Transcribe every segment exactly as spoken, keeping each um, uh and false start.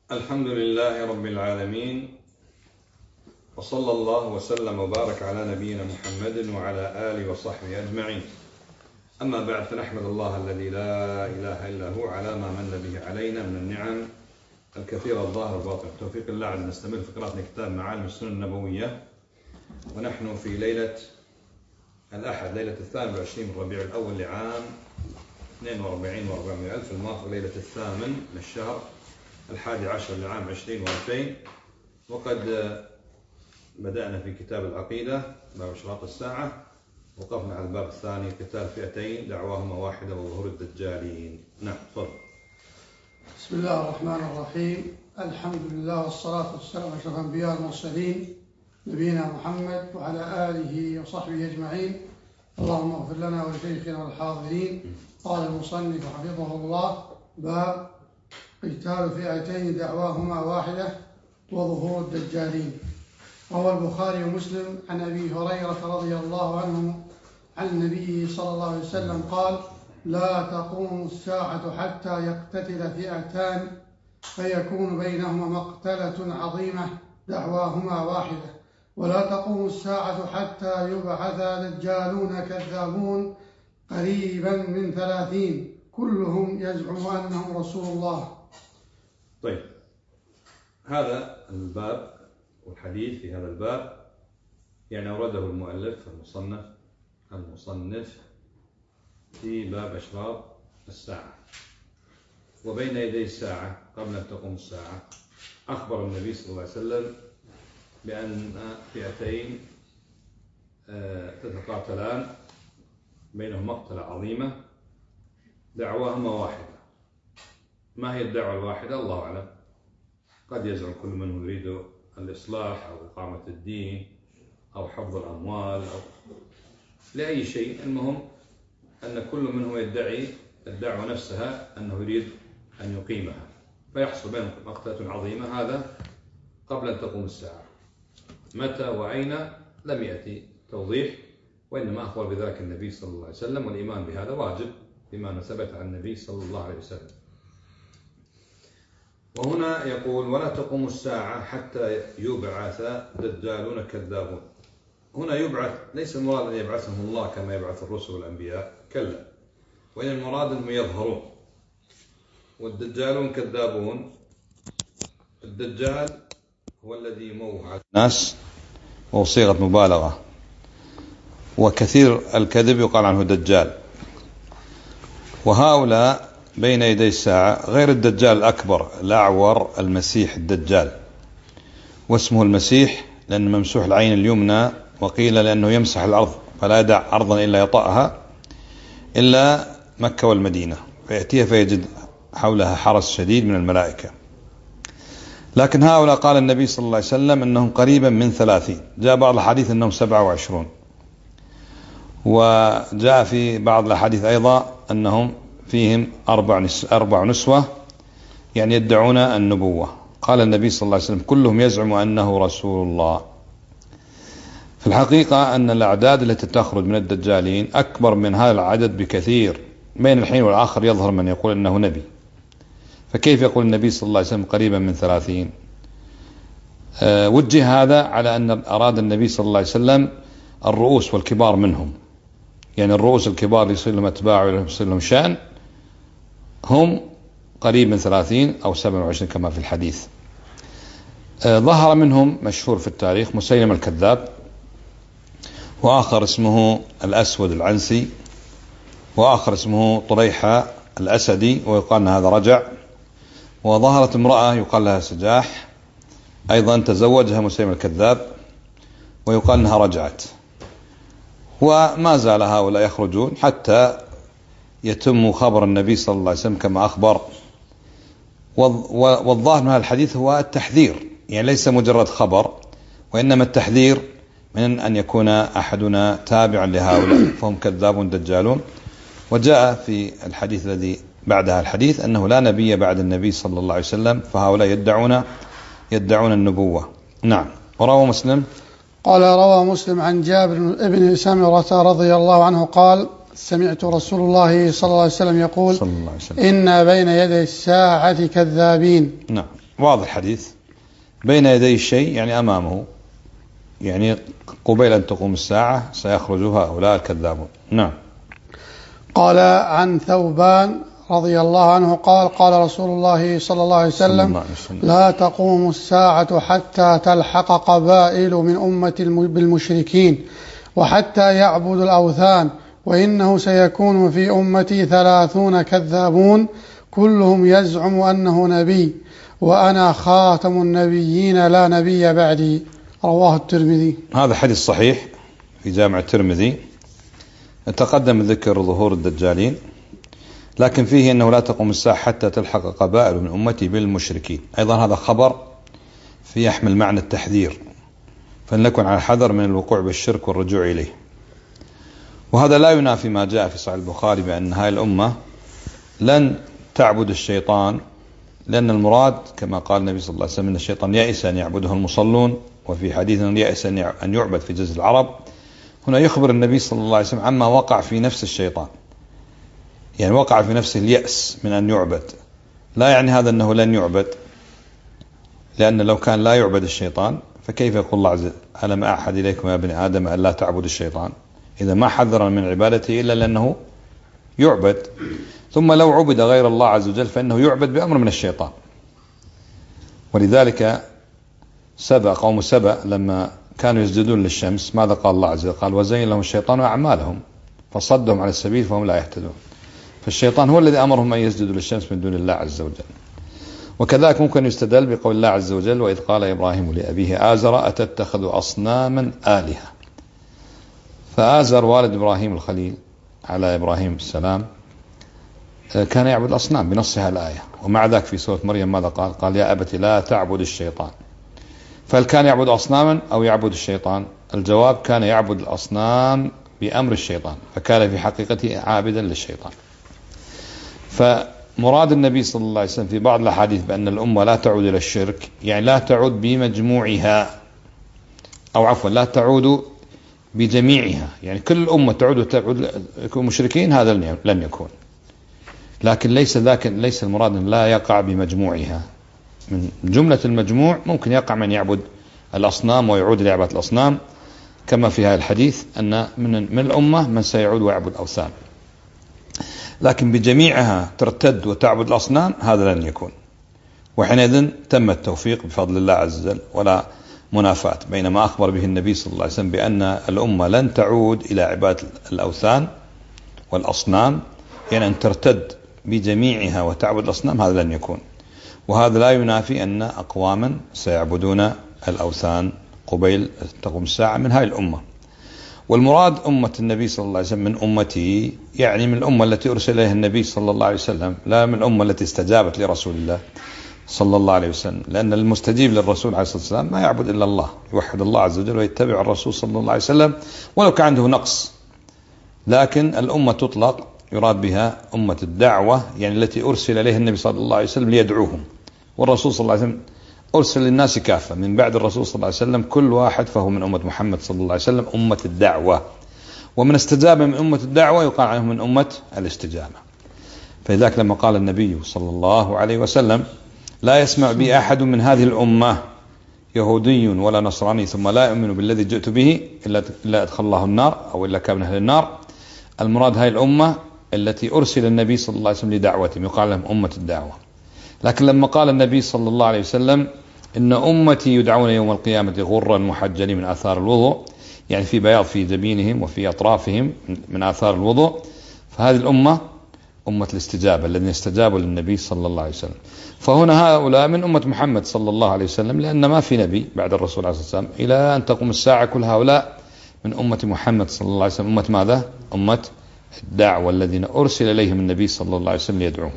الحمد لله رب العالمين، وصلى الله وسلم وبارك على نبينا محمد وعلى آله وصحبه أجمعين. أما بعد، فنحمد الله الذي لا إله إلا هو على ما من به علينا من النعم الكثيرة الظاهرة والباطنة. توفيق الله على نستمر في قراءة كتاب معالم السنن النبوية، ونحن في ليلة الأحد، ليلة الثامن والعشرين من ربيع الأول لعام اثنين وأربعين وأربعمائة ألف الموافق ليلة الثامن من الشهر الحادي عشر لعام عشرين وألفين. وقد بدأنا في كتاب العقيدة باب أشراط الساعة، وقفنا على الباب الثاني قتال فئتين دعواهما واحدة وظهور الدجالين. نعم، تفضل. بسم الله الرحمن الرحيم. الحمد لله والصلاة والسلام على أشرف الأنبياء والمرسلين نبينا محمد وعلى آله وصحبه أجمعين. اللهم اغفر لنا ولشيخنا والحاضرين. قال المصنف حفظه الله: باب قتال فئتين دعواهما واحدة وظهور الدجالين. روى البخاري ومسلم عن أبي هريرة رضي الله عنه عن النبي صلى الله عليه وسلم قال: لا تقوم الساعة حتى يقتتل فئتان فيكون بينهما مقتلة عظيمة دعواهما واحدة، ولا تقوم الساعة حتى يبعث دجالون كذابون قريبا من ثلاثين كلهم يزعم أنهم رسول الله. طيب، هذا الباب والحديث في هذا الباب يعني أورده المؤلف المصنف المصنف في باب أشراط الساعة. وبين يدي الساعة قبل أن تقوم الساعة أخبر النبي صلى الله عليه وسلم بأن فئتين تتقاتلان بينهم مقتلة عظيمة دعواهما واحدة. ما هي الدعوة الواحدة؟ الله أعلم. قد يزعم كل منهم يريد الإصلاح أو إقامة الدين أو حفظ الأموال أو لأي شيء. المهم أن كل منهم يدعي الدعوة نفسها أنه يريد أن يقيمها، فيحصل بينهم مقتلة عظيمة. هذا قبل أن تقوم الساعة. متى وأين لم يأتي توضيح، وإنما أخبر بذلك النبي صلى الله عليه وسلم، والإيمان بهذا واجب بما ثبت عن النبي صلى الله عليه وسلم. وهنا يقول: ولا تقوم الساعة حتى يبعث دجالون كذابون. هنا يبعث ليس المراد أن يبعثهم الله كما يبعث الرسل والأنبياء، كلا، وإن المراد أنهم يظهرون. والدجالون كذابون، الدجال هو الذي يموه على الناس وهو صيغة مبالغة، وكثير الكذب يقال عنه دجال. وهؤلاء بين يدي الساعة غير الدجال الأكبر الأعور المسيح الدجال، واسمه المسيح لأن ممسوح العين اليمنى، وقيل لأنه يمسح الأرض فلا يدع أرضا إلا يطأها إلا مكة والمدينة، فيأتيها فيجد حولها حرس شديد من الملائكة. لكن هؤلاء قال النبي صلى الله عليه وسلم أنهم قريبا من ثلاثين. جاء بعض الحديث أنهم سبعة وعشرون، وجاء في بعض الحديث أيضا أنهم فيهم أربع أربع نسوة، يعني يدعون النبوة. قال النبي صلى الله عليه وسلم: كلهم يزعم أنه رسول الله. في الحقيقة أن الأعداد التي تخرج من الدجالين أكبر من هذا العدد بكثير. بين الحين والآخر يظهر من يقول أنه نبي، فكيف يقول النبي صلى الله عليه وسلم قريبا من ثلاثين؟ أه وجه هذا على أن أراد النبي صلى الله عليه وسلم الرؤوس والكبار منهم، يعني الرؤوس الكبار يصير لهم أتباع ويصير لهم شأن، هم قريب من ثلاثين أو سبعة وعشرين كما في الحديث. أه ظهر منهم مشهور في التاريخ مسيلمة الكذاب، وآخر اسمه الأسود العنسي، وآخر اسمه طليحة الأسدي، ويقال أن هذا رجع. وظهرت امرأة يقال لها سجاح أيضا تزوجها مسيلمة الكذاب، ويقال أنها رجعت. وما زال هؤلاء يخرجون حتى يتم خبر النبي صلى الله عليه وسلم كما أخبر. والظاهر من هذا الحديث هو التحذير، يعني ليس مجرد خبر، وإنما التحذير من أن يكون أحدنا تابعا لهؤلاء، فهم كذابون دجالون. وجاء في الحديث الذي بعدها الحديث أنه لا نبي بعد النبي صلى الله عليه وسلم، فهؤلاء يدعون يدعون النبوة. نعم. وروى مسلم قال: روى مسلم عن جابر بن سمرة رضي الله عنه قال: سمعت رسول الله صلى الله عليه وسلم يقول: الله عليه وسلم: إن بين يدي الساعة كذابين. نعم. واضح الحديث، بين يدي الشيء يعني أمامه، يعني قبيل أن تقوم الساعة سيخرج هؤلاء الكذابون. نعم. قال عن ثوبان رضي الله عنه قال قال رسول الله صلى الله عليه وسلم لا تقوم الساعة حتى تلحق قبائل من أمة بالمشركين وحتى يعبدوا الأوثان، وإنه سيكون في أمتي ثلاثون كذابون كلهم يزعم أنه نبي وأنا خاتم النبيين لا نبي بعدي. رواه الترمذي. هذا حديث صحيح في جامع الترمذي. تقدم ذكر ظهور الدجالين، لكن فيه أنه لا تقوم الساعة حتى تلحق قبائل من أمتي بالمشركين. أيضا هذا خبر في يحمل معنى التحذير، فلنكن على الحذر من الوقوع بالشرك والرجوع إليه. وهذا لا ينافي ما جاء في صحيح البخاري بأن هذه الأمة لن تعبد الشيطان، لأن المراد كما قال النبي صلى الله عليه وسلم أن الشيطان يئس أن يعبده المصلون، وفي حديث يئس أن يعبد في جزء العرب. هنا يخبر النبي صلى الله عليه وسلم عما وقع في نفس الشيطان، يعني وقع في نفسه اليأس من أن يعبد. لا يعني هذا أنه لن يعبد، لأن لو كان لا يعبد الشيطان فكيف يقول الله عز وجل ألم أعهد إليكم يا ابن آدم أن لا تعبد الشيطان، إذا ما حذر من عبادته إلا لأنه يعبد. ثم لو عبد غير الله عز وجل فإنه يعبد بأمر من الشيطان. ولذلك سبأ قوم سبأ لما كانوا يسجدون للشمس ماذا قال الله عز وجل؟ قال وزين لهم الشيطان أعمالهم فصدهم على السبيل فهم لا يهتدون. فالشيطان هو الذي أمرهم أن يسجدوا للشمس من دون الله عز وجل. وكذلك ممكن يستدل بقول الله عز وجل وإذ قال إبراهيم لأبيه آزر أتتخذ أصناما آلهة. فآزر والد إبراهيم الخليل على إبراهيم السلام كان يعبد الأصنام بنصها الآية، ومع ذلك في سورة مريم ماذا قال؟ قال يا أبت لا تعبد الشيطان. فهل كان يعبد أصناما أو يعبد الشيطان؟ الجواب كان يعبد الأصنام بأمر الشيطان، فكان في حقيقته عابدا للشيطان. فمراد النبي صلى الله عليه وسلم في بعض الأحاديث بأن الأمة لا تعود إلى الشرك، يعني لا تعود بمجموعها، أو عفوا لا تعود بجميعها، يعني كل الأمة تعود وتعود مشركين، هذا لن يكون. لكن ليس ذاك ليس المراد أن لا يقع بمجموعها. من جملة المجموع ممكن يقع من يعبد الأصنام ويعود لعبادة الأصنام، كما في هذا الحديث أن من من الأمة من سيعود ويعبد الأوثان. لكن بجميعها ترتد وتعبد الأصنام هذا لن يكون، وحينئذ تم التوفيق بفضل الله عز وجل ولا منافاة بين ما أخبر به النبي صلى الله عليه وسلم بأن الأمة لن تعود إلى عبادة الأوثان والأصنام، يعني أن ترتد بجميعها وتعبد الأصنام، هذا لن يكون. وهذا لا ينافي أن أقواما سيعبدون الأوثان قبيل تقوم الساعة من هذه الأمة. والمراد أمة النبي صلى الله عليه وسلم من أمته، يعني من الأمة التي أرسل إليها النبي صلى الله عليه وسلم، لا من الأمة التي استجابت لرسول الله صلى الله عليه وسلم. لأن المستجيب للرسول عليه الصلاة والسلام ما يعبد إلا الله، يوحد الله عز وجل ويتبع الرسول صلى الله عليه وسلم ولو كان عنده نقص. لكن الأمة تطلق يراد بها أمة الدعوة، يعني التي أرسل إليها النبي صلى الله عليه وسلم ليدعوهم، والرسول صلى الله عليه وسلم أرسل للناس كافة. من بعد الرسول صلى الله عليه وسلم كل واحد فهو من أمة محمد صلى الله عليه وسلم أمة الدعوة، ومن استجاب من أمة الدعوة يقال عنهم من أمة الاستجابة. فلذلك لما قال النبي صلى الله عليه وسلم لا يسمع بي أحد من هذه الأمة يهودي ولا نصراني ثم لا يؤمن بالذي جئت به إلا أدخل الله النار أو إلا كان من أهل النار. المراد هذه الأمة التي أرسل النبي صلى الله عليه وسلم لدعوتهم، يقال لهم أمة الدعوة. لكن لما قال النبي صلى الله عليه وسلم إن أمتي يدعون يوم القيامة غرا محجلين من آثار الوضوء، يعني في بياض في جبينهم وفي أطرافهم من آثار الوضوء، فهذه الأمة أمة الاستجابة الذين استجابوا للنبي صلى الله عليه وسلم. فهنا هؤلاء من أمة محمد صلى الله عليه وسلم، لأن ما في نبي بعد الرسول عليه الصلاة والسلام إلى أن تقوم الساعة كل هؤلاء من أمة محمد صلى الله عليه وسلم. أمة ماذا؟ أمة الدعوة الذين أرسل إليهم النبي صلى الله عليه وسلم ليدعوهم.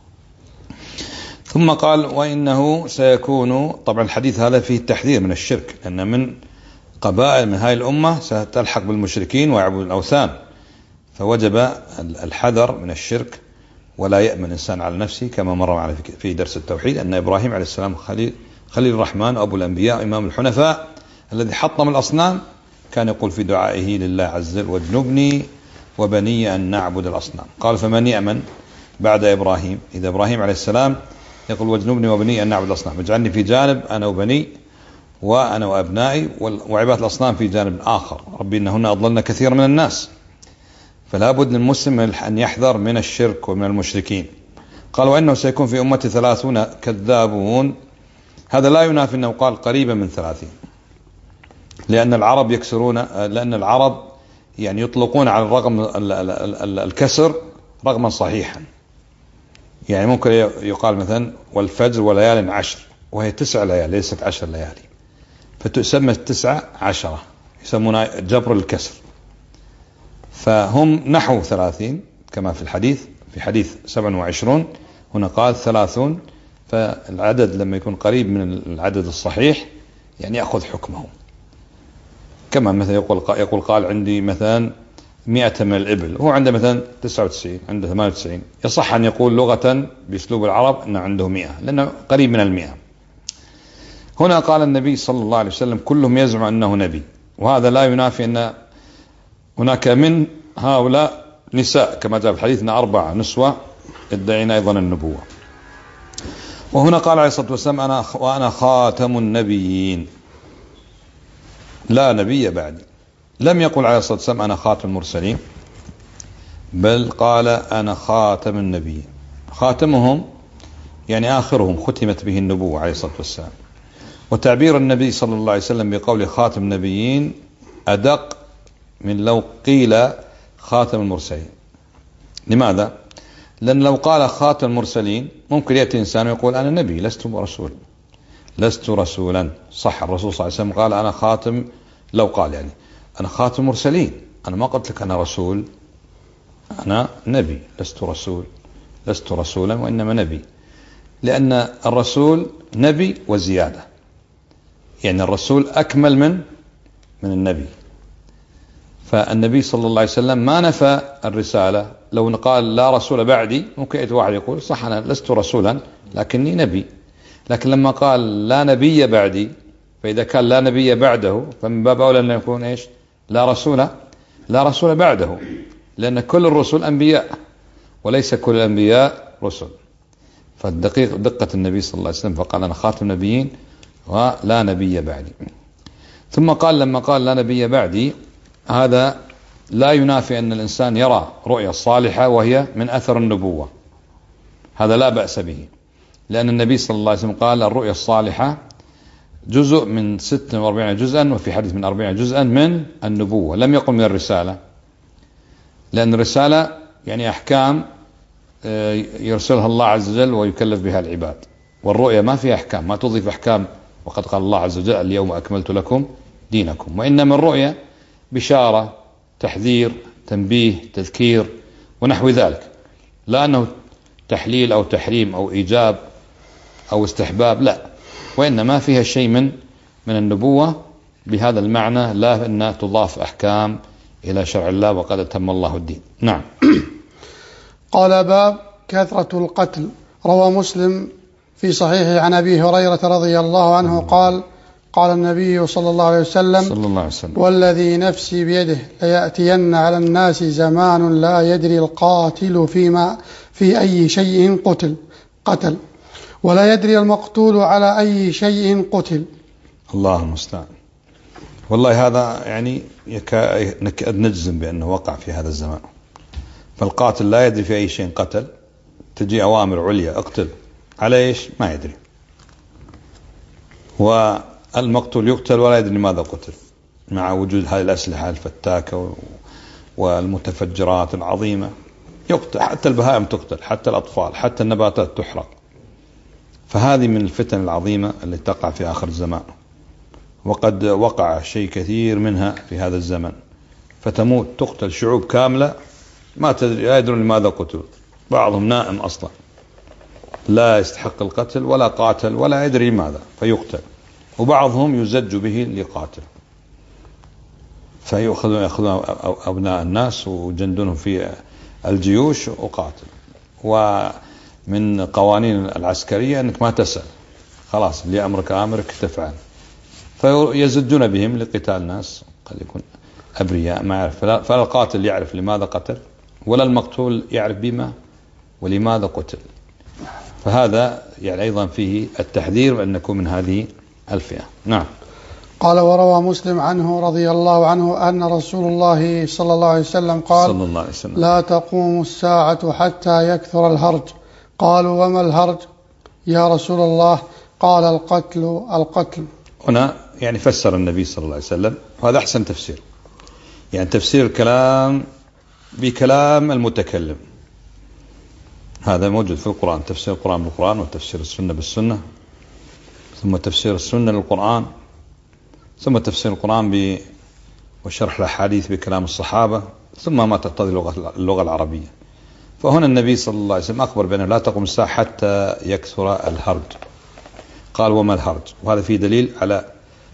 ثم قال وإنه سيكون، طبعا الحديث هذا فيه التحذير من الشرك، لأن من قبائل من هذه الأمة ستلحق بالمشركين ويعبدون الأوثان، فوجب الحذر من الشرك ولا يأمن الإنسان على نفسه، كما مر معنا في درس التوحيد أن إبراهيم عليه السلام خليل, خليل الرحمن أبو الأنبياء إمام الحنفاء الذي حطم الأصنام، كان يقول في دعائه لله عز وجل واجنبني وبني أن نعبد الأصنام. قال فمن يأمن بعد إبراهيم؟ إذا إبراهيم عليه السلام يقول واجنبني وبني أن نعبد الأصنام، اجعلني في جانب أنا وبني وأنا وأبنائي، وعبادة الأصنام في جانب آخر. ربي إنهن أضللن كثير من الناس. فلا بد للمسلم أن يحذر من الشرك ومن المشركين. قال وإنه سيكون في أمتي ثلاثون كذابون. هذا لا ينافي أنه قال قريبا من ثلاثين، لأن العرب يكسرون، لأن العرب يعني يطلقون على الرقم الكسر رقما صحيحا. يعني ممكن يقال مثلا والفجر وليال عشر، وهي تسع ليالي ليست عشر ليالي، فتسمى التسعة عشرة، يسمونها جبر الكسر. فهم نحو ثلاثين كما في الحديث، في حديث سبع وعشرون، هنا قال ثلاثون. فالعدد لما يكون قريب من العدد الصحيح يعني يأخذ حكمه. كما مثلا يقول يقول قال عندي مثلا مئة من الإبل، هو عنده مثلا تسعة وتسعين، عنده ثمانية وتسعين، يصح أن يقول لغة بأسلوب العرب أنه عنده مئة، لأنه قريب من المئة. هنا قال النبي صلى الله عليه وسلم كلهم يزعم أنه نبي، وهذا لا ينافي أن هناك من هؤلاء نساء كما جاء في الحديث أن أربع نسوة يدعين أيضا النبوة. وهنا قال عليه الصلاة والسلام أنا وأنا خاتم النبيين، لا نبي بعدي. لم يقل عليه الصلاة والسلام أنا خاتم المرسلين، بل قال أنا خاتم النبيين. خاتمهم يعني آخرهم ختمت به النبوة عليه الصلاة والسلام. وتعبير النبي صلى الله عليه وسلم بقول خاتم النبيين أدق من لو قيل خاتم المرسلين. لماذا؟ لأن لو قال خاتم المرسلين ممكن يأتي إنسان ويقول أنا نبي لست رسول، لست رسولا. صح، الرسول صلى الله عليه وسلم قال أنا خاتم، لو قال يعني أنا خاتم المرسلين، أنا ما قلت لك أنا رسول، أنا نبي، لست رسول، لست رسولا وإنما نبي. لأن الرسول نبي وزيادة، يعني الرسول أكمل من من النبي. فالنبي صلى الله عليه وسلم ما نفى الرسالة. لو قال لا رسول بعدي ممكن يأتي واحد يقول صح أنا لست رسولا لكني نبي، لكن لما قال لا نبي بعدي، فإذا كان لا نبي بعده فمن باب أولى أن يكون إيش لا رسول لا رسول بعده، لأن كل الرسل أنبياء وليس كل الأنبياء رسل. فالدقيق دقة النبي صلى الله عليه وسلم فقال أنا خاتم النبيين ولا نبي بعدي. ثم قال لما قال لا نبي بعدي، هذا لا ينافي أن الإنسان يرى رؤيا صالحة وهي من أثر النبوة، هذا لا بأس به، لأن النبي صلى الله عليه وسلم قال الرؤيا الصالحة جزء من ستة وأربعين جزءا، وفي حديث من أربعين جزءا من النبوة، لم يقل من الرسالة، لأن الرسالة يعني أحكام يرسلها الله عز وجل ويكلف بها العباد، والرؤيا ما فيها أحكام، ما تضيف أحكام، وقد قال الله عز وجل اليوم أكملت لكم دينكم. وإنما الرؤيا بشارة، تحذير، تنبيه، تذكير ونحو ذلك، لا أنه تحليل أو تحريم أو إيجاب أو استحباب، لا، وإنما فيها شيء من من النبوة بهذا المعنى، لا أنها تضاف أحكام إلى شرع الله وقد أتم الله الدين. نعم. قال باب كثرة القتل. روى مسلم في صحيحه عن أبي هريرة رضي الله عنه قال قال النبي صلى الله عليه وسلم, صلى الله عليه وسلم والذي نفسي بيده ليأتين على الناس زمان لا يدري القاتل فيما في أي شيء قتل قتل ولا يدري المقتول على أي شيء قتل. الله المستعان. والله هذا يعني نكاد نجزم بأنه وقع في هذا الزمان. فالقاتل لا يدري في أي شيء قتل، تجي أوامر عليا اقتل، على إيش ما يدري، والمقتول يقتل ولا يدري لماذا قتل، مع وجود هذه الأسلحة الفتاكة والمتفجرات العظيمة يقتل، حتى البهائم تقتل، حتى الأطفال، حتى النباتات تحرق. فهذه من الفتن العظيمة التي تقع في آخر الزمان، وقد وقع شيء كثير منها في هذا الزمن، فتموت تقتل شعوب كاملة ما تدري لا يدرون لماذا قتلوا، بعضهم نائم أصلا لا يستحق القتل ولا قاتل ولا يدري لماذا فيقتل، وبعضهم يزج به لقاتل، فيأخذون يأخذون أبناء الناس وجندونهم في الجيوش وقاتل. ومن قوانين العسكرية أنك ما تسأل، خلاص اللي أمرك أمرك تفعل، فيزجون بهم لقتال الناس قد يكون أبرياء ما يعرف. فلا القاتل يعرف لماذا قتل ولا المقتول يعرف بما ولماذا قتل. فهذا يعني أيضا فيه التحذير بأن نكون من هذه الفئة. نعم. قال وروى مسلم عنه رضي الله عنه أن رسول الله صلى الله عليه وسلم قال صلى الله عليه وسلم لا تقوم الساعة حتى يكثر الهرج. قالوا وما الهرج يا رسول الله؟ قال القتل القتل. هنا يعني فسر النبي صلى الله عليه وسلم، وهذا أحسن تفسير، يعني تفسير الكلام بكلام المتكلم، هذا موجود في القرآن، تفسير القرآن بالقرآن، وتفسير السنة بالسنة، ثم تفسير السنة للقرآن، ثم تفسير القرآن ب وشرح الأحاديث بكلام الصحابة، ثم ما تقتضي اللغة العربية. فهنا النبي صلى الله عليه وسلم أخبر بأنه لا تقوم الساعة حتى يكثر الهرج. قال وما الهرج؟ وهذا فيه دليل على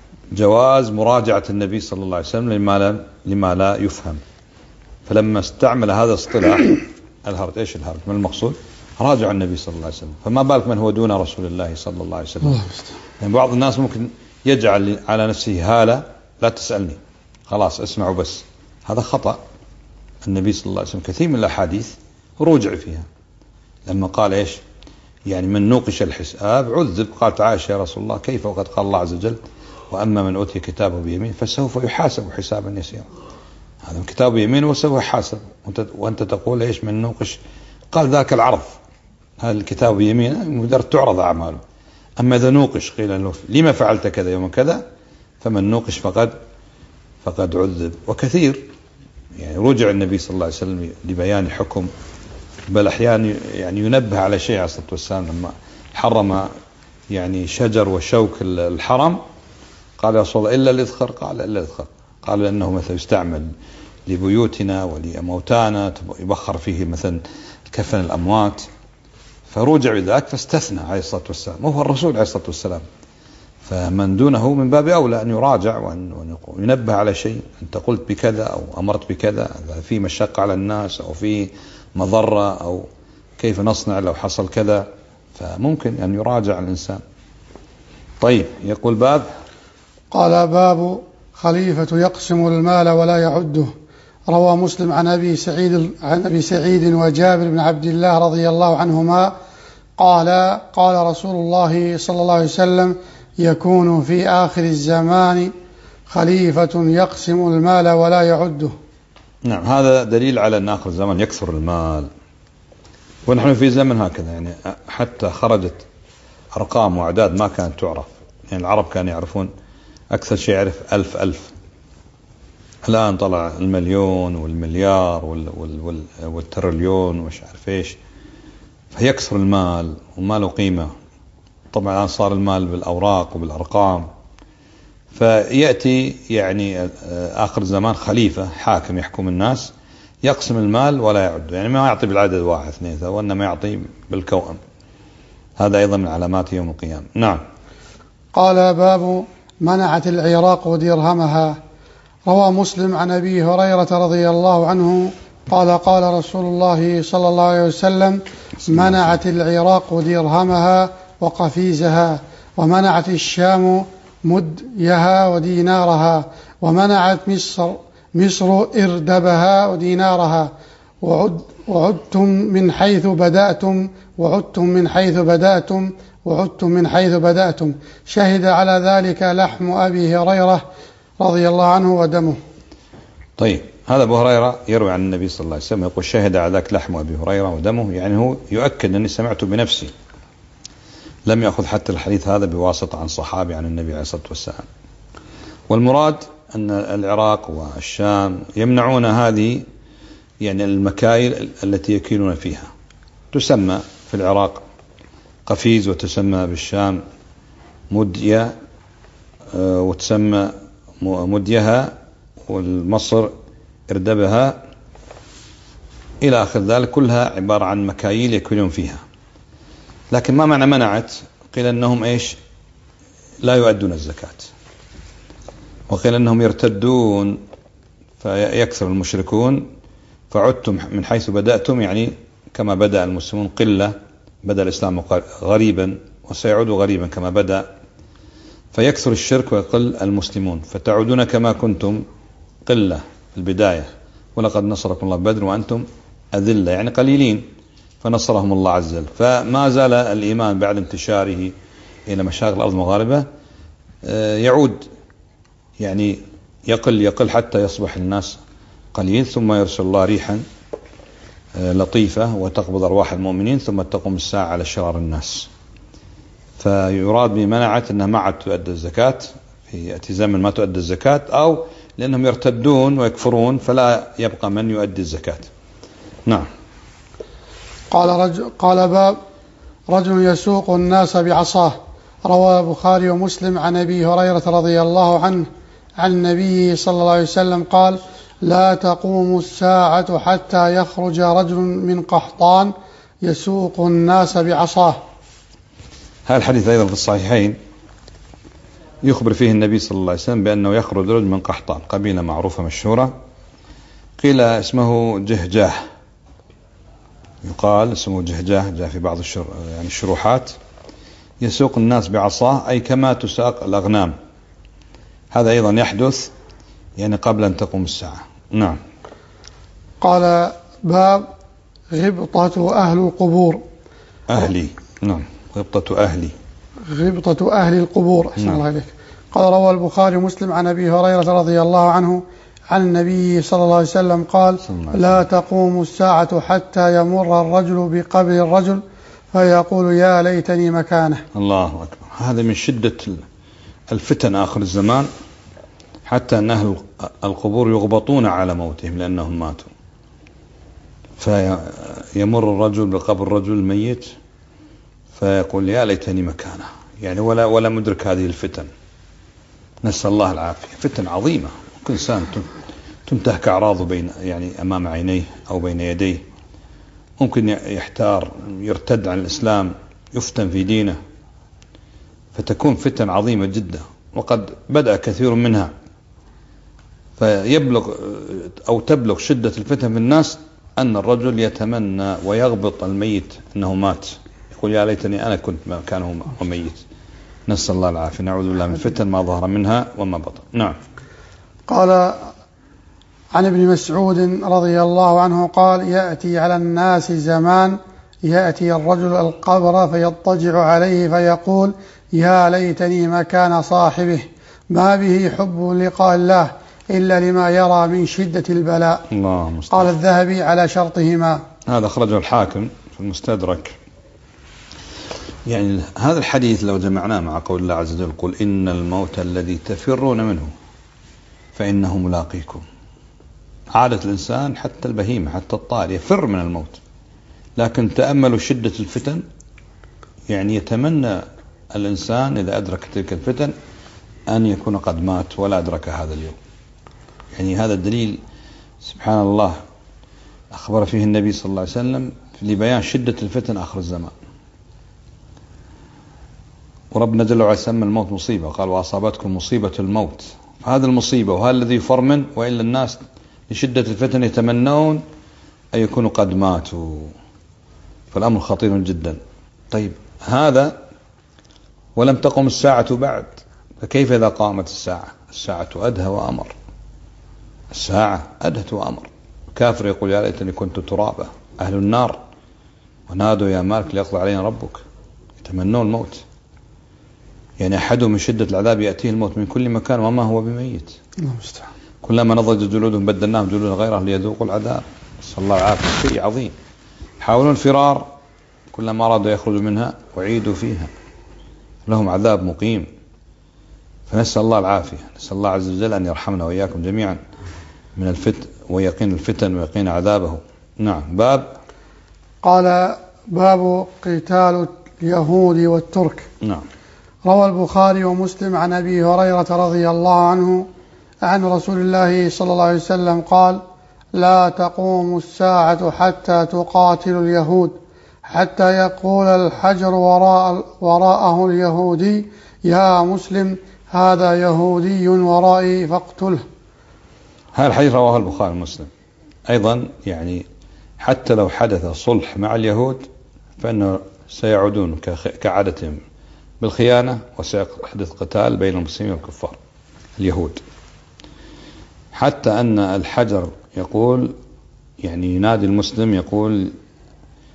جواز مراجعة النبي صلى الله عليه وسلم لما لا, لما لا يفهم. فلما استعمل هذا الاصطلاح الهرج، ايش الهرج؟ ما المقصود؟ راجع النبي صلى الله عليه وسلم، فما بالك من هو دون رسول الله صلى الله عليه وسلم. يعني بعض الناس ممكن يجعل على نفسه هالة لا تسألني، خلاص اسمعوا بس، هذا خطأ. النبي صلى الله عليه وسلم كثير من الأحاديث رجع فيها، لما قال ايش؟ يعني من نوقش الحساب عذب. قالت عائشة يا رسول الله كيف وقد قال الله عز وجل وأما من أوتي كتابه بيمين فسوف يحاسب حسابا يسيرا. هذا كتاب بيمين وسوف يحاسب، وأنت تقول إيش من نوقش؟ قال ذاك العرض، هذا الكتاب بيمين مجرد تعرض أعماله. أما إذا نوقش قيل له لما فعلت كذا يوم كذا، فمن نوقش فقد فقد عذب. وكثير يعني رجع النبي صلى الله عليه وسلم لبيان حكم، بل أحيانا يعني ينبه على شيء عليه الصلاة والسلام. لما حرم يعني شجر وشوك الحرم قال يا رسول الله إلا الإذخر، قال إلا الإذخر، قال لأنه مثلا يستعمل لبيوتنا ولأموتانا، يبخر فيه مثلا كفن الأموات، فرجع بذلك فاستثنى عليه الصلاة والسلام، وهو الرسول عليه الصلاة والسلام. فمن دونه من باب أولى أن يراجع وأن ينبه على شيء، أنت قلت بكذا أو أمرت بكذا، في مشقة على الناس أو في مضرة، أو كيف نصنع لو حصل كذا، فممكن أن يراجع الإنسان. طيب، يقول باب قال باب خليفة يقسم المال ولا يعده. روى مسلم عن أبي سعيد عن أبي سعيد وجابر بن عبد الله رضي الله عنهما قال قال رسول الله صلى الله عليه وسلم يكون في آخر الزمان خليفة يقسم المال ولا يعده. نعم، هذا دليل على أن آخر الزمان يكثر المال، ونحن في زمن هكذا، يعني حتى خرجت أرقام وأعداد ما كانت تعرف. يعني العرب كانوا يعرفون أكثر شيء يعرف ألف ألف، الآن طلع المليون والمليار وال وال وال والتريليون ومش عارف إيش، فيكثر المال وما له قيمة. طبعا الآن صار المال بالأوراق وبالأرقام. فيأتي يعني آخر الزمان خليفة حاكم يحكم الناس، يقسم المال ولا يعد، يعني ما يعطي بالعدد واحد اثنين ثلاثة، وإنما يعطي بالكوم. هذا أيضا من علامات يوم القيامة. نعم. قال باب منعت العراق درهمها. روى مسلم عن أبي هريرة رضي الله عنه قال قال رسول الله صلى الله عليه وسلم منعت العراق درهمها وقفيزها، ومنعت الشام مديها ودينارها، ومنعت مصر مصر إردبها ودينارها، وعد وعدتم من حيث بدأتم وعدتم من حيث بدأتم وعدتم من حيث بدأتم. شهد على ذلك لحم أبي هريرة رضي الله عنه ودمه. طيب، هذا أبو هريرة يروي عن النبي صلى الله عليه وسلم يقول شهد على ذلك لحم أبي هريرة ودمه، يعني هو يؤكد أني سمعته بنفسي، لم يأخذ حتى الحديث هذا بواسطة عن صحابي عن النبي عليه الصلاة والسلام. والمراد أن العراق والشام يمنعون هذه يعني المكايل التي يكيلون فيها، تسمى في العراق قفيز، وتسمى بالشام مدية، وتسمى مديها، والمصر اردبها، إلى آخر ذلك، كلها عبارة عن مكاييل يكيلون فيها. لكن ما معنى منعت؟ قيل أنهم إيش؟ لا يؤدون الزكاة، وقيل أنهم يرتدون فيكثر المشركون، فعدتم من حيث بدأتم، يعني كما بدأ المسلمون قلة، بدأ الإسلام غريبا وسيعود غريبا كما بدأ، فيكثر الشرك ويقل المسلمون، فتعودون كما كنتم قلة في البداية، ولقد نصركم الله بدر وأنتم أذلة، يعني قليلين، فنصرهم الله عز وجل. فما زال الإيمان بعد انتشاره إلى مشارق الأرض المغاربة يعود، يعني يقل يقل حتى يصبح الناس قليل، ثم يرسل الله ريحا لطيفة وتقبض أرواح المؤمنين، ثم تقوم الساعة على شرار الناس. فيراد بمنعة أنها ما عاد تؤدى الزكاة، في يأتي زمن ما تؤدى الزكاة، أو لأنهم يرتدون ويكفرون فلا يبقى من يؤدي الزكاة. نعم. قال رجل قال باب رجل يسوق الناس بعصاه. روى البخاري ومسلم عن أبي هريرة رضي الله عنه عن النبي صلى الله عليه وسلم قال: لا تقوم الساعة حتى يخرج رجل من قحطان يسوق الناس بعصاه. هذا الحديث أيضا في الصحيحين، يخبر فيه النبي صلى الله عليه وسلم بأنه يخرج رجل من قحطان، قبيلة معروفة مشهورة، قيل اسمه جهجاه، يقال اسمه جهجاه، جاء في بعض الشر... يعني الشروحات، يسوق الناس بعصاه، أي كما تساق الأغنام. هذا أيضا يحدث يعني قبل أن تقوم الساعة. نعم. قال باب غبطة أهل القبور. أهلي. نعم. غبطة أهلي. غبطة أهل القبور. أحسن نعم. الله عليك. قال روى البخاري ومسلم عن أبي هريرة رضي الله عنه عن النبي صلى الله عليه وسلم قال: لا تقوم الساعة حتى يمر الرجل بقبر الرجل فيقول: يا ليتني مكانه. الله أكبر. هذا من شدة الفتن آخر الزمان، حتى أن أهل القبور يغبطون على موتهم لأنهم ماتوا، فيمر الرجل بقبر الرجل الميت فيقول: يا ليتني مكانه، يعني ولا ولا مدرك هذه الفتن. نسأل الله العافية. فتن عظيمة، ممكن إنسان تنتهك أعراضه بين يعني أمام عينيه أو بين يديه، ممكن يحتار، يرتد عن الإسلام، يفتن في دينه، فتكون فتن عظيمة جدا، وقد بدأ كثير منها. فيبلغ أو تبلغ شدة الفتن في الناس أن الرجل يتمنى ويغبط الميت أنه مات، يقول: يا ليتني أنا كنت مكانه وميت. نسأل الله العافية. نعوذ بالله من الفتن ما ظهر منها وما بطن. نعم. قال عن ابن مسعود رضي الله عنه قال: يأتي على الناس زمان يأتي الرجل القبر فيضطجع عليه فيقول: يا ليتني مكان صاحبه، ما به حب لقاء الله إلا لما يرى من شدة البلاء. الله. قال الذهبي على شرطهما. هذا أخرجه الحاكم في المستدرك. يعني هذا الحديث لو جمعناه مع قول الله عز وجل: قل إن الموت الذي تفرون منه فإنه ملاقيكم. عادة الإنسان حتى البهيمة حتى الطائر يفر من الموت، لكن تأملوا شدة الفتن، يعني يتمنى الإنسان إذا أدرك تلك الفتن أن يكون قد مات ولا أدرك هذا اليوم. يعني هذا الدليل سبحان الله أخبر فيه النبي صلى الله عليه وسلم لبيان شدة الفتن آخر الزمان. وربنا جل وعلا سمى الموت مصيبة، قال: وأصابتكم مصيبة الموت. فهذا المصيبة وهذا الذي يفر منه، وإلا الناس لشدة الفتن يتمنون أن يكونوا قد ماتوا، فالأمر خطير جدا. طيب هذا ولم تقم الساعة بعد، فكيف إذا قامت الساعة؟ الساعة أدهى وأمر، الساعة أدهت وأمر. كافر يقول: يا ليتني كنت ترابا. أهل النار ونادوا: يا مالك ليقضي علينا ربك. يتمنون الموت، يعني أحدهم من شدة العذاب يأتيه الموت من كل مكان وما هو بميت. كلما نضجت جلودهم بدلناهم جلودا غيرها ليذوقوا العذاب. نسأل الله العافية. شيء عظيم. حاولون الفرار، كلما أرادوا يخرجوا منها وعيدوا فيها، لهم عذاب مقيم. فنسأل الله العافية. نسأل الله عز وجل أن يرحمنا وإياكم جميعا من الفتن ويقين الفتن ويقين عذابه. نعم. باب قال باب قتال اليهود والترك. نعم. روى البخاري ومسلم عن أبي هريرة رضي الله عنه عن رسول الله صلى الله عليه وسلم قال: لا تقوم الساعة حتى تقاتل اليهود، حتى يقول الحجر وراء وراءه اليهودي: يا مسلم هذا يهودي ورائي فاقتله. هذا الحديث رواه البخاري ومسلم أيضا. يعني حتى لو حدث صلح مع اليهود فإنه سيعودون كعادتهم بالخيانة، وسيحدث قتال بين المسلمين والكفار اليهود. حتى أن الحجر يقول، يعني ينادي المسلم يقول: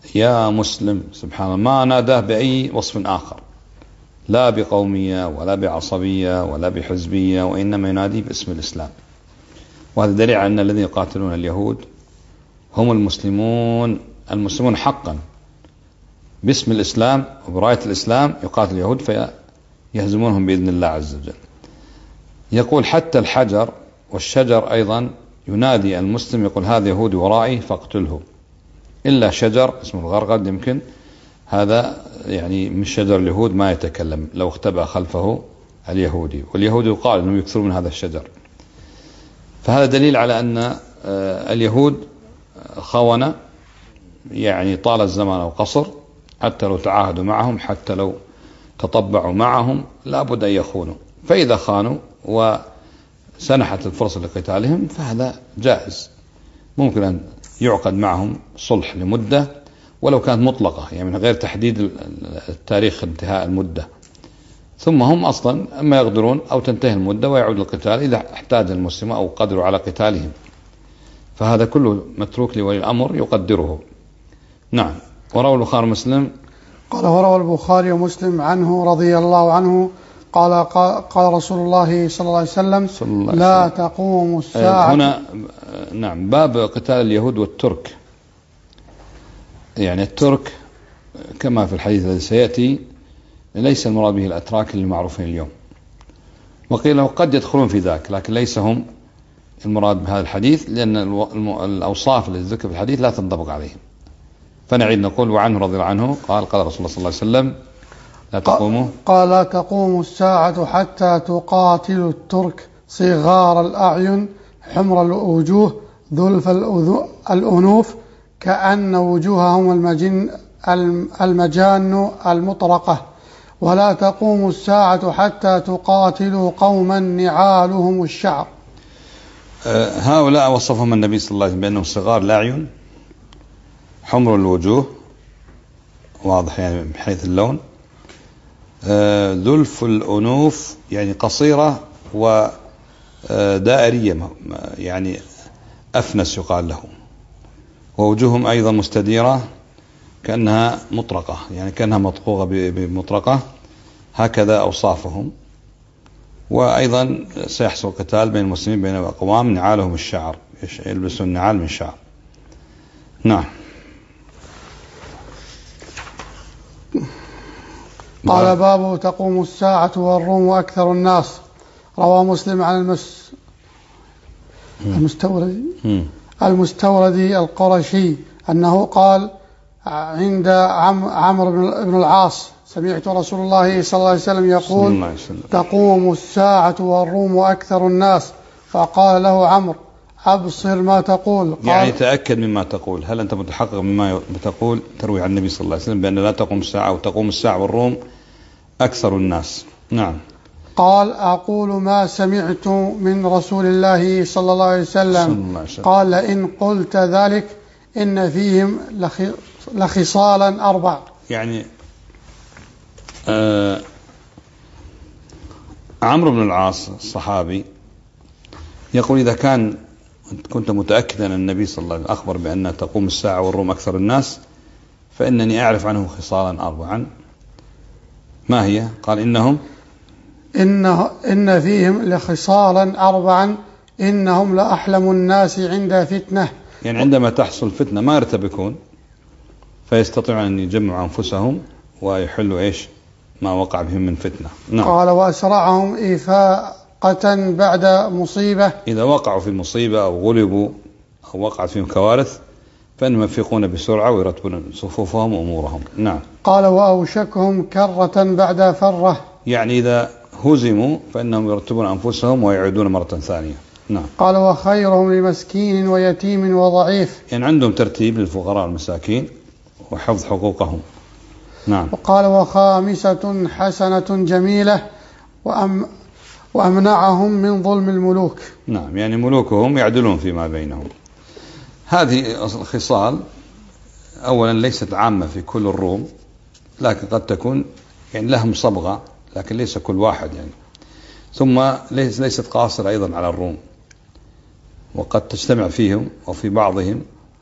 يا مسلم، سبحان الله، ما ناداه بأي وصف آخر، لا بقومية ولا بعصبية ولا بحزبية، وإنما ينادي باسم الإسلام. وهذا دليل على أن الذين يقاتلون اليهود هم المسلمون، المسلمون حقا باسم الإسلام وبراية الإسلام يقاتل اليهود فيهزمونهم بإذن الله عز وجل. يقول حتى الحجر والشجر أيضا ينادي المسلم، يقول هذا يهودي ورائي فاقتله، إلا شجر اسمه الغرغد يمكن هذا يعني من شجر اليهود ما يتكلم لو اختبأ خلفه اليهودي، واليهودي يقال أنهم يكثرون من هذا الشجر. فهذا دليل على أن اليهود خونة، يعني طال الزمان أو قصر، حتى لو تعاهدوا معهم، حتى لو تطبعوا معهم لابد أن يخونوا. فإذا خانوا وسنحت الفرصة لقتالهم فهذا جائز، ممكن أن يعقد معهم صلح لمدة ولو كانت مطلقة، يعني من غير تحديد التاريخ انتهاء المدة، ثم هم أصلا أما يقدرون أو تنتهي المدة ويعود القتال إذا احتاج المسلم أو قدروا على قتالهم. فهذا كله متروك لولي الأمر يقدره. نعم. وروى البخاري ومسلم قال وروى البخاري ومسلم عنه رضي الله عنه قال قال رسول الله صلى الله عليه وسلم لا تقوم الساعة. هنا نعم باب قتال اليهود والترك، يعني الترك كما في الحديث الذي سيأتي ليس المراد به الأتراك المعروفين اليوم، وقيل قد يدخلون في ذاك لكن ليس هم المراد بهذا الحديث، لأن الأوصاف التي ذكر في الحديث لا تنطبق عليهم. فنعيد نقول وعنه رضي الله عنه قال قال رسول الله صلى الله عليه وسلم لا تقوم قال لا تقوم الساعة حتى تقاتل الترك صغار الأعين حمر الوجوه ذلف الأنوف كأن وجوههم المجن المجان المطرقة، ولا تقوم الساعة حتى تقاتلوا قوما نعالهم الشعر. هؤلاء وصفهم النبي صلى الله عليه وسلم بأنهم صغار الأعين حمر الوجوه، واضح يعني من حيث اللون، ذلف الأنوف يعني قصيرة ودائرية يعني أفنس يقال لهم، ووجوههم أيضا مستديرة كأنها مطرقة، يعني كأنها مطقوغة بمطرقة، هكذا أوصافهم. وأيضا سيحصل قتال بين المسلمين بين أقوام نعالهم الشعر، يلبسون النعال من شعر. نعم. قال باب تقوم الساعة والروم أكثر الناس. روى مسلم عن المس المستورد المستورد القرشي أنه قال عند عمرو بن العاص سمعت رسول الله صلى الله عليه وسلم يقول تقوم الساعة والروم أكثر الناس، فقال له عمرو أبصر ما تقول. يعني تأكد مما تقول، هل أنت متحقق مما تقول تروي عن النبي صلى الله عليه وسلم بأن لا تقوم الساعة وتقوم الساعة والروم أكثر الناس؟ نعم. قال أقول ما سمعت من رسول الله صلى الله عليه وسلم. قال إن قلت ذلك إن فيهم لخصالا أربع. يعني آه عمرو بن العاص الصحابي يقول إذا كان كنت متأكدا أن النبي صلى الله عليه وسلم أخبر بأن تقوم الساعة والروم أكثر الناس فإنني أعرف عنه خصالا أربعا. ما هي؟ قال إنهم إنه إن فيهم لخصالا أربعا إنهم لأحلم الناس عند فتنة. يعني عندما تحصل فتنة ما يرتبكون فيستطيعون أن يجمعوا أنفسهم ويحلوا إيش ما وقع بهم من فتنة. نعم. قال وأسرعهم إفاقة بعد مصيبة. إذا وقعوا في مصيبة أو غلبوا أو وقعت فيهم كوارث فإنهم يفيقون بسرعة ويرتبون صفوفهم وأمورهم. نعم. قال وأوشكهم كرة بعد فرة. يعني إذا هزموا فإنهم يرتبون أنفسهم ويعودون مرة ثانية. نعم. قال وخيرهم لمسكين ويتيم وضعيف. يعني عندهم ترتيب للفقراء والمساكين وحفظ حقوقهم. نعم. وقال وخامسة حسنة جميلة وأم وأمنعهم من ظلم الملوك. نعم، يعني ملوكهم يعدلون فيما بينهم. هذه الخصال أولا ليست عامة في كل الروم، لكن قد تكون يعني لهم صبغة لكن ليس كل واحد يعني. ثم ليست قاصرة أيضا على الروم، وقد تجتمع فيهم وفي بعضهم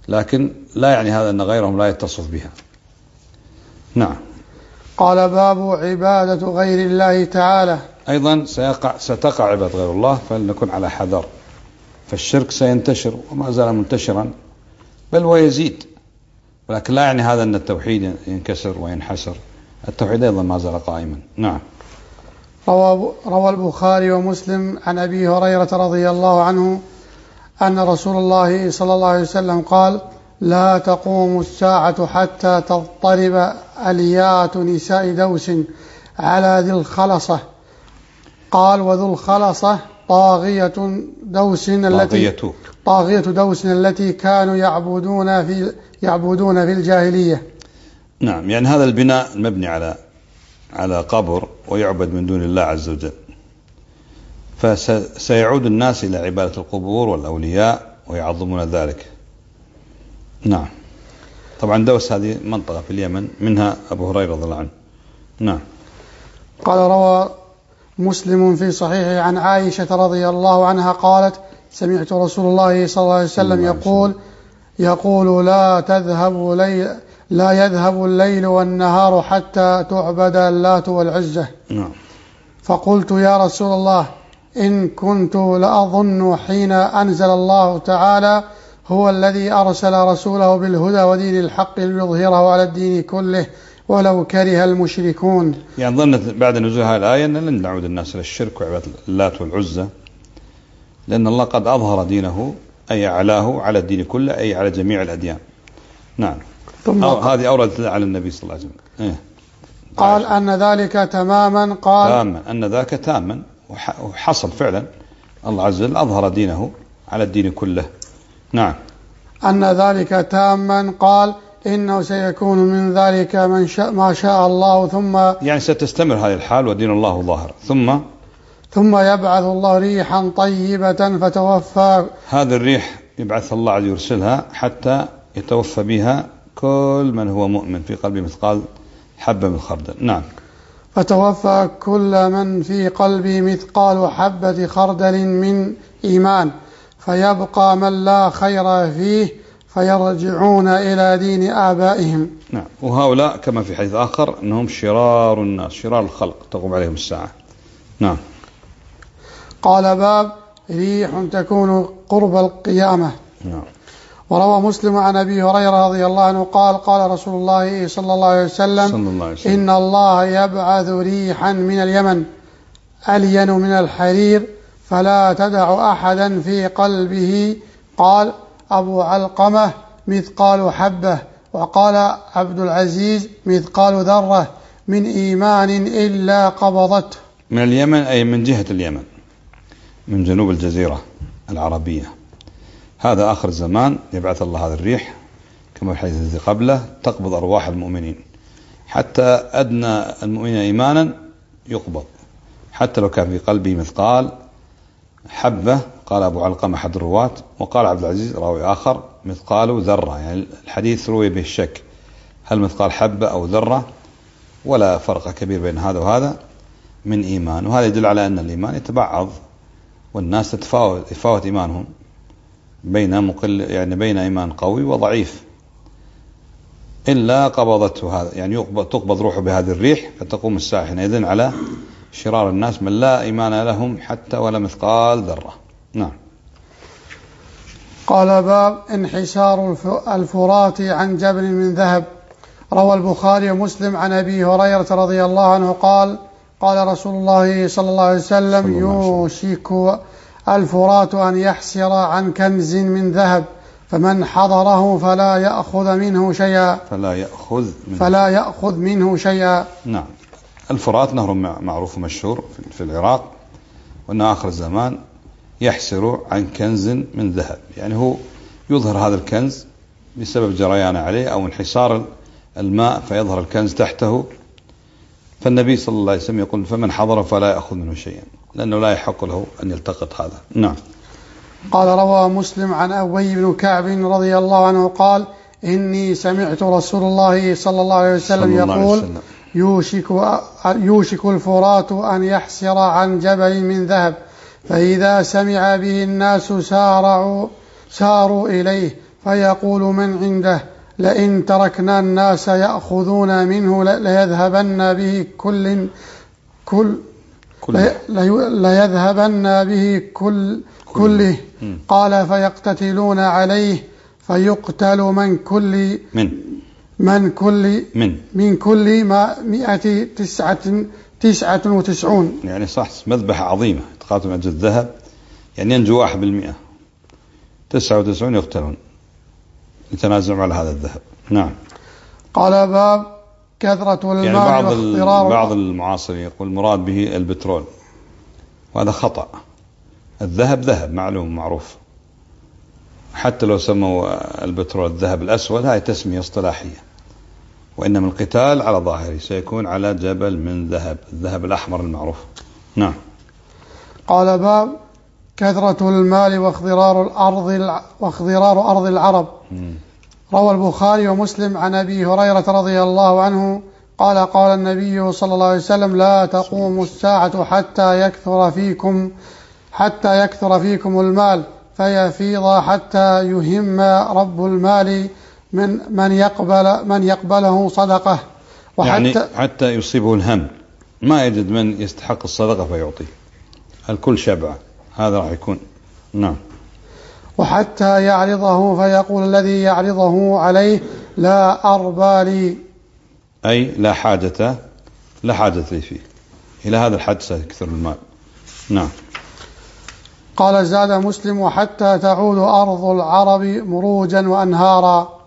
لكن لا يعني هذا أن غيرهم لا يتصف بها. نعم. قال باب عبادة غير الله تعالى. أيضا سيقع ستقع عبادة غير الله، فلنكن على حذر، فالشرك سينتشر وما زال منتشرا بل ويزيد، ولكن لا يعني هذا أن التوحيد ينكسر وينحسر، التوحيد أيضا ما زال قائما. نعم. روى البخاري ومسلم عن أبي هريرة رضي الله عنه أن رسول الله صلى الله عليه وسلم قال: لا تقوم الساعة حتى تضطرب أليات نساء دوس على ذي الخلصة. قال: وذو الخلصة طاغية دوس التي طاغية دوس التي كانوا يعبدون في يعبدون في الجاهلية. نعم، يعني هذا البناء المبني على على قبر ويعبد من دون الله عز وجل، فسيعود الناس إلى عبادة القبور والأولياء ويعظمون ذلك. نعم. طبعا دوس هذه منطقة في اليمن، منها أبو هريرة رضي الله عنه. نعم. قال: روى مسلم في صحيحه عن عائشة رضي الله عنها قالت: سمعت رسول الله صلى الله عليه وسلم يقول يقول لا تذهب لي لا يذهب الليل والنهار حتى تعبد اللات والعزة. نعم. فقلت: يا رسول الله، إن كنت لأظن حين أنزل الله تعالى هو الذي أرسل رسوله بالهدى ودين الحق ليظهره على الدين كله ولو كره المشركون. يعني ظنت بعد نزول هذه الآية أن لن نعود الناس إلى الشرك وعبادة اللات والعزة، لأن الله قد أظهر دينه أي أعلاه على الدين كله، أي على جميع الأديان. نعم. أو هذه أوردت على النبي صلى الله عليه وسلم. إيه؟ قال أن ذلك تماما قال تاما أن ذاك تاما، وحصل فعلا، الله عز وجل أظهر دينه على الدين كله. نعم. أن ذلك تاما قال إنه سيكون من ذلك من شاء ما شاء الله، ثم يعني ستستمر هذه الحال ودين الله ظاهر، ثم ثم يبعث الله ريحا طيبة فتوفى. هذه الريح يبعث الله عز يرسلها حتى يتوفى بها كل من هو مؤمن في قلبه مثقال حبة من خردل. نعم. فتوفى كل من في قلبه مثقال حبة خردل من إيمان، فيبقى من لا خير فيه فيرجعون إلى دين آبائهم. نعم. وهؤلاء كما في حديث آخر أنهم شرار الناس، شرار الخلق تقوم عليهم الساعة. نعم. قال: باب ريح تكون قرب القيامة. نعم. وروى مسلم عن أبي هريرة رضي الله عنه قال: قال رسول الله صلى الله عليه وسلم, صلى الله عليه وسلم إن الله يبعث ريحا من اليمن ألين من الحرير فلا تدع أحدا في قلبه. قال أبو علقمة: مثقال حبة. وقال عبد العزيز: مثقال ذرة من إيمان إلا قبضته. من اليمن أي من جهة اليمن، من جنوب الجزيرة العربية. هذا آخر الزمان يبعث الله هذا الريح كما في الحديث الذي قبله، تقبض أرواح المؤمنين، حتى أدنى المؤمنين إيمانا يقبض، حتى لو كان في قلبه مثقال حبة. قال أبو علقمة أحد الرواة، وقال عبد العزيز راوي آخر: مثقال ذرة. يعني الحديث روي به الشك، هل مثقال حبة أو ذرة؟ ولا فرق كبير بين هذا وهذا من إيمان. وهذا يدل على أن الإيمان يتبعض، والناس تتفاوت يفاوت إيمانهم بين مقل، يعني بين إيمان قوي وضعيف. إلا قبضته هذا، يعني يقبض تقبض روحه بهذه الريح، فتقوم الساعة حينئذ على شرار الناس من لا إيمان لهم حتى ولا مثقال ذرة. نعم. قال: باب انحسار الفرات عن جبل من ذهب. روى البخاري ومسلم عن أبي هريرة رضي الله عنه قال: قال رسول الله صلى الله عليه وسلم: يوشك الفرات أن يحسر عن كنز من ذهب، فمن حضره فلا يأخذ منه شيئا فلا يأخذ منه, فلا يأخذ منه شيئا. نعم. الفرات نهر معروف ومشهور في العراق، وأن آخر الزمان يحسر عن كنز من ذهب، يعني هو يظهر هذا الكنز بسبب جريان عليه أو انحسار الماء فيظهر الكنز تحته. فالنبي صلى الله عليه وسلم يقول: فمن حضر فلا يأخذ منه شيئا، لأنه لا يحق له أن يلتقط هذا. نعم. قال: روى مسلم عن أبي بن كعب رضي الله عنه قال: إني سمعت رسول الله صلى الله عليه وسلم يقول: يوشك, يوشك الفرات أن يحسر عن جبل من ذهب، فإذا سمع به الناس سارعوا ساروا إليه، فيقول من عنده لئن تركنا الناس يأخذون منه ليذهبن به كل كل ليذهبن به كل كله. قال فيقتتلون عليه فيقتل من كل من من كل من من كل ما مئة تسعة تسعة وتسعون. يعني صح مذبحة عظيمة تقاتل من أجل الذهب، يعني ينجو واحد بالمئة، تسعة وتسعون يقتلون يتنازعون على هذا الذهب. نعم. قال باب كثرة المال يعني بعض واخترار بعض المعاصرين يقول المراد به البترول، وهذا خطأ. الذهب ذهب معلوم معروف، حتى لو سموا البترول الذهب الأسود هاي تسمية اصطلاحية، وإنما القتال على ظاهره سيكون على جبل من ذهب، الذهب الأحمر المعروف. نعم. قال باب كثرة المال واخضرار الأرض واخضرار أرض العرب. م. روى البخاري ومسلم عن أبي هريرة رضي الله عنه قال قال النبي صلى الله عليه وسلم لا تقوم الساعة حتى يكثر فيكم حتى يكثر فيكم المال فيفيض حتى يهم رب المال من من يقبل من يقبله صدقة، وحتى يعني حتى يصيبه الهم، ما يجد من يستحق الصدقة فيعطيه، الكل شبع، هذا راح يكون. نعم. وحتى يعرضه فيقول الذي يعرضه عليه لا أربى لي، أي لا حاجة لا حاجة لي فيه، إلى هذا الحد سيكثر المال. نعم. قال زاد مسلم وحتى تعود أرض العرب مروجا وأنهارا.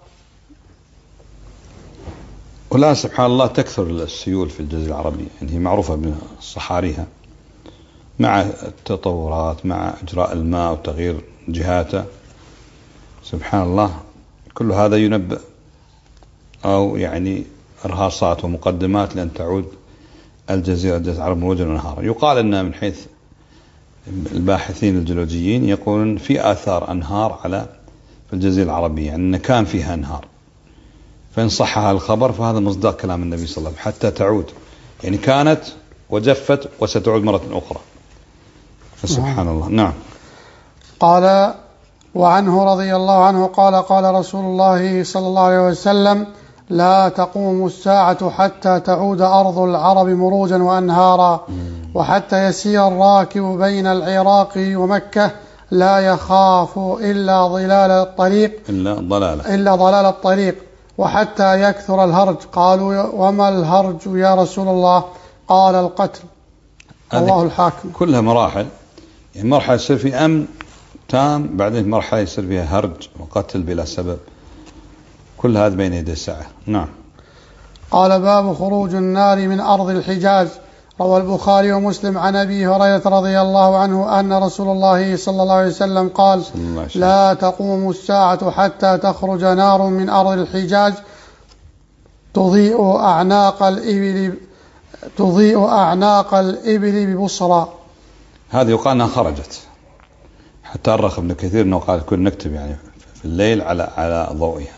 ولا سبحان الله تكثر السيول في الجزيرة العربية، يعني هي معروفة بصحاريها مع التطورات مع إجراء الماء وتغيير جهاته، سبحان الله كل هذا ينبأ أو يعني إرهاصات ومقدمات لأن تعود الجزيرة الجزيرة العرب مروجا وأنهارا. يقال أن من حيث الباحثين الجيولوجيين يقولون في آثار أنهار على في الجزيرة العربية، يعني أن كان فيها أنهار، فإن صح هذا الخبر فهذا مصداق كلام النبي صلى الله عليه وسلم، حتى تعود يعني كانت وجفت وستعود مرة أخرى، فسبحان الله. نعم. قال وعنه رضي الله عنه قال قال رسول الله صلى الله عليه وسلم لا تقوم الساعة حتى تعود أرض العرب مروجا وأنهارا، وحتى يسير الراكب بين العراق ومكة لا يخاف إلا ضلال الطريق إلا ضلال إلا ضلال الطريق، وحتى يكثر الهرج. قالوا وما الهرج يا رسول الله؟ قال القتل. الله الحاكم. كلها مراحل، يعني مرحلة يصير في أمن تام، بعدين مرحلة يصير فيها هرج وقتل بلا سبب، كل هذا بين يدي الساعة. نعم. قال باب خروج النار من أرض الحجاز. روى البخاري ومسلم عن أبي هريرة رضي الله عنه أن رسول الله صلى الله عليه وسلم قال لا تقوم الساعة حتى تخرج نار من أرض الحجاز تضيء أعناق الإبل تضيء أعناق الإبل ببصرى. هذه يقال أنها خرجت، حتى أرخ ابن كثير أنه قال كنا نكتب يعني في الليل على على ضوئها.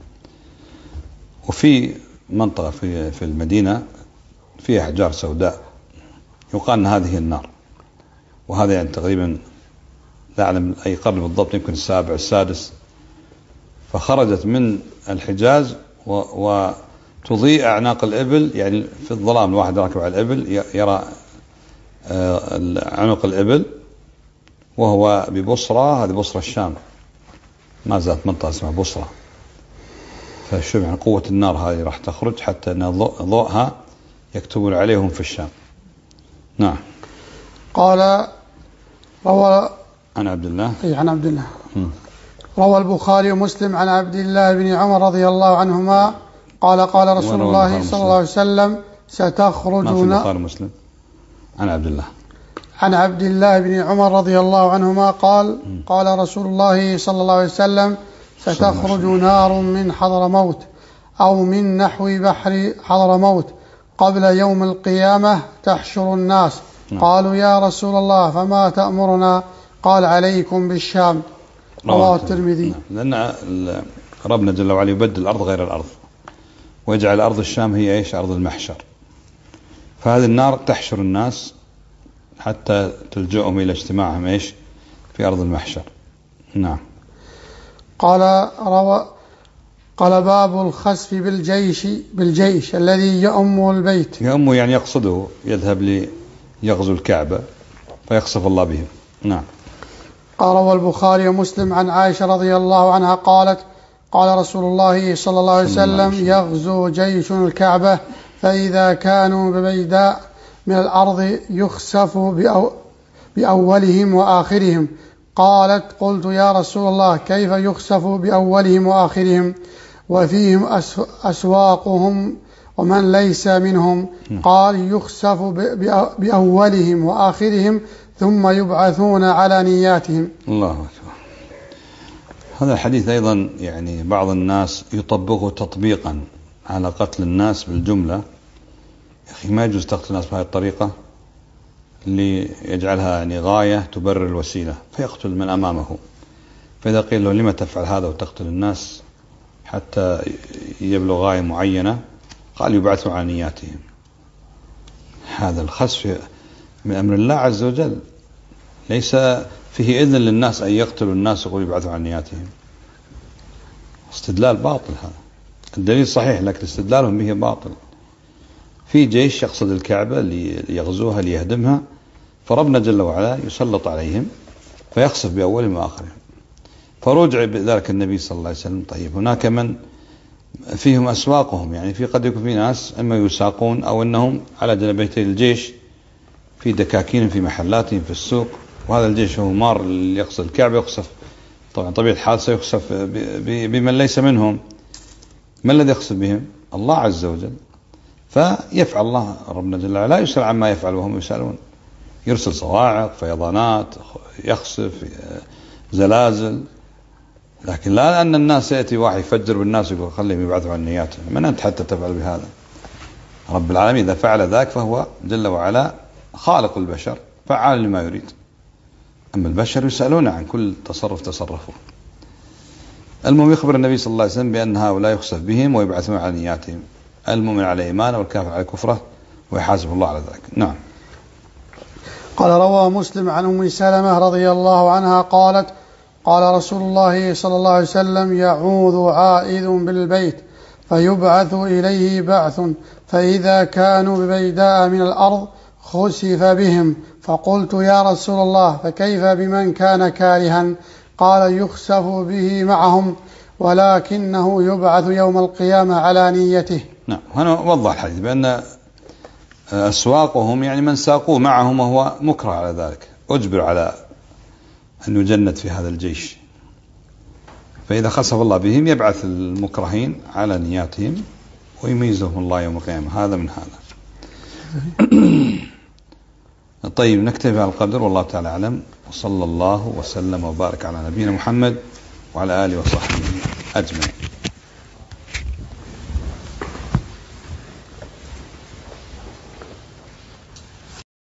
وفي منطقة في في المدينة فيها أحجار سوداء، يقال أن هذه النار، وهذا يعني تقريبا لا أعلم أي قرن بالضبط، يمكن السابع السادس، فخرجت من الحجاز وتضيء أعناق الإبل، يعني في الظلام الواحد راكب على الإبل يرى عنق الإبل، وهو ببصرة، هذه بصرة الشام، ما زالت منطقة اسمها بصرة. فشوف يعني قوة النار هذه راح تخرج حتى أن ضوءها يكتبون عليهم في الشام. نعم. قال روى عن عبد الله أي عن عبد الله م. روى البخاري ومسلم عن عبد الله بن عمر رضي الله عنهما قال قال رسول الله صلى الله عليه وسلم ستخرج ما في البخاري مسلم عن عبد الله عن عبد الله بن عمر رضي الله عنهما قال م. قال رسول الله صلى الله عليه وسلم ستخرج نار من حضرموت أو من نحو بحر حضرموت قبل يوم القيامة تحشر الناس. نعم. قالوا يا رسول الله فما تأمرنا؟ قال عليكم بالشام. رواه الترمذي. نعم. لأن ربنا جل وعلا يبدل الأرض غير الأرض، ويجعل أرض الشام هي إيش؟ أرض المحشر، فهذه النار تحشر الناس حتى تلجئهم إلى اجتماعهم إيش؟ في أرض المحشر. نعم. قال روى قال باب الخسف بالجيش بالجيش الذي يؤم البيت. يؤم يعني يقصده، يذهب ليغزو الكعبة فيخسف الله بهم. نعم. قال روى البخاري ومسلم عن عائشة رضي الله عنها قالت قال رسول الله صلى الله عليه وسلم يغزو جيش الكعبة فإذا كانوا ببيداء من الأرض يخسف بأولهم وآخرهم. قالت قلت يا رسول الله كيف يخسف بأولهم وآخرهم وفيهم أسواقهم ومن ليس منهم؟ قال يخسف بأولهم وآخرهم ثم يبعثون على نياتهم. الله أكبر. هذا الحديث أيضا يعني بعض الناس يطبقه تطبيقا على قتل الناس بالجملة. يا أخي ما يجوز تقتل الناس بهذه الطريقة ليجعلها يعني غاية تبرر الوسيلة فيقتل من أمامه. فإذا قيل له لما تفعل هذا وتقتل الناس حتى يبلغ غاية معينة، قال يبعثوا على نياتهم. هذا الخسف من أمر الله عز وجل، ليس فيه إذن للناس أن يقتلوا الناس ويقول يبعثوا عن نياتهم. استدلال باطل هذا. الدليل صحيح لكن استدلالهم به باطل. في جيش يقصد الكعبة ليغزوها ليهدمها، فربنا جل وعلا يسلط عليهم فيخسف بأولهم وآخرهم. فرجع بذلك النبي صلى الله عليه وسلم طيب هناك من فيهم أسواقهم، يعني في قد يكون في ناس إما يساقون أو أنهم على جنبيتي الجيش في دكاكين في محلاتهم في السوق، وهذا الجيش هو مار اللي يقصد الكعبة يخسف. طبعا طبيعة الحال سيخسف بمن ليس منهم. ما الذي يخسف بهم؟ الله عز وجل. فيفعل الله ربنا جل وعلا لا يسأل عما يفعل وهم يسألون. يرسل صواعق فيضانات يخسف زلازل، لكن لا أن الناس يأتي واحد يفجر بالناس ويقول خليهم يبعثوا عن نياتهم. من أنت حتى تفعل بهذا؟ رب العالمين إذا فعل ذاك فهو جل وعلا خالق البشر فعال لما يريد. أما البشر يسألون عن كل تصرف تصرفه. المهم يخبر النبي صلى الله عليه وسلم بأن هؤلاء يخسف بهم ويبعثون على نياتهم. المؤمن على إيمانه والكافر على كفره ويحاسب الله على ذلك. نعم. قال روى مسلم عن أم سلمة رضي الله عنها قالت قال رسول الله صلى الله عليه وسلم يعوذ عائذ بالبيت فيبعث إليه بعث فإذا كانوا ببيداء من الأرض خسف بهم. فقلت يا رسول الله فكيف بمن كان كارها؟ قال يخسف به معهم ولكنه يبعث يوم القيامة على نيته. نعم. هنا وضح الحديث بأن أسواقهم يعني من ساقوه معهم وهو مكره على ذلك، أجبر على أن يجند في هذا الجيش. فإذا خسف الله بهم يبعث المكرهين على نياتهم ويميزهم الله يوم القيامة. هذا من هذا. طيب نكتفي على القدر والله تعالى أعلم، وصلى الله وسلم وبارك على نبينا محمد وعلى آله وصحبه أجمعين.